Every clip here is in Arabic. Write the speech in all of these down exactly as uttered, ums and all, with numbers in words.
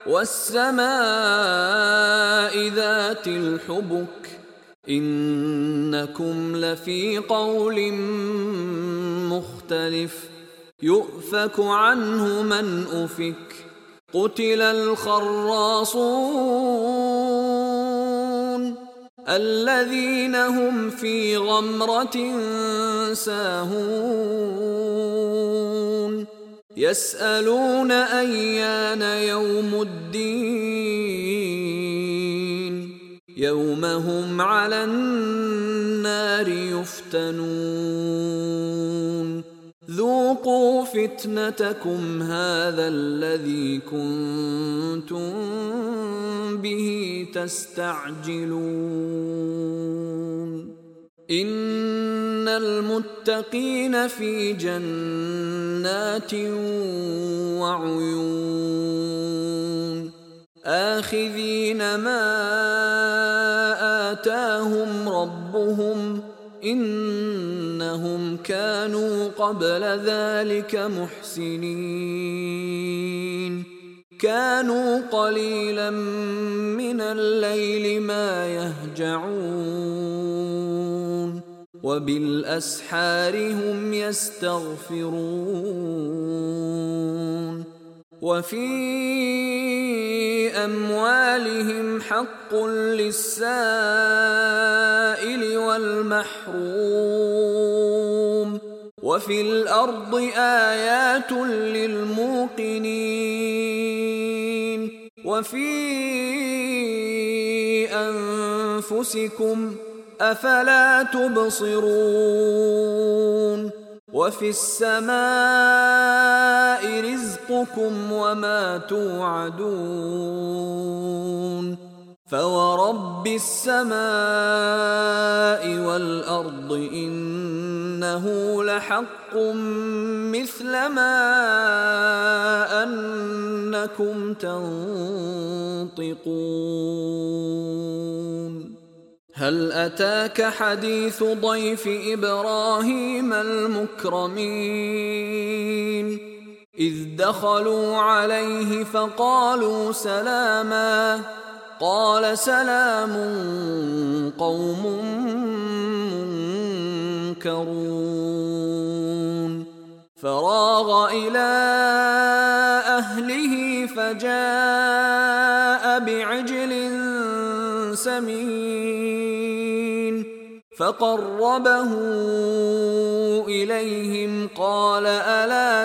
والسماء ذات الحبك إنكم لفي قول مختلف يؤفك عنه من أفك قتل الخراصون الذين هم في غمرة ساهون يسألون أيان يوم الدين يوم هم على النار يفتنون ذوقوا فتنتكم هذا الذي كنتم به تستعجلون إن المتقين في جنات وعيون آخذين ما آتاهم ربهم إنهم كانوا قبل ذلك محسنين كانوا قليلا من الليل ما يهجعون وبالأسحار هم يستغفرون وفي أموالهم حق للسائل والمحروم وفي الأرض آيات للموقنين وفي أنفسكم أفلا تبصرون وفي السماء رزقكم وما توعدون فورب السماء والأرض إنه لحق مثل ما أنكم تنطقون هل أتاك حديث ضيف إبراهيم المكرمين إذ دخلوا عليه فقالوا سلاما قال سلام قوم منكرون فراغ إلى أهله فجاء بعجل سمين فقربه إليهم قال ألا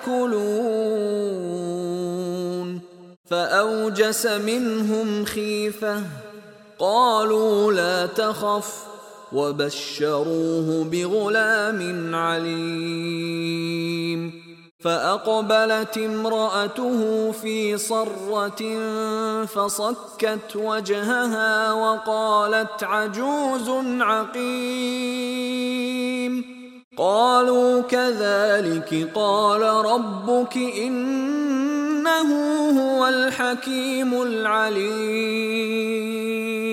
تأكلون فأوجس منهم خيفة قالوا لا تخف وبشروه بغلام عليم فأقبلت امرأته في صرة فصكت وجهها وقالت عجوز عقيم قالوا كذلك قال ربك إنه هو الحكيم العليم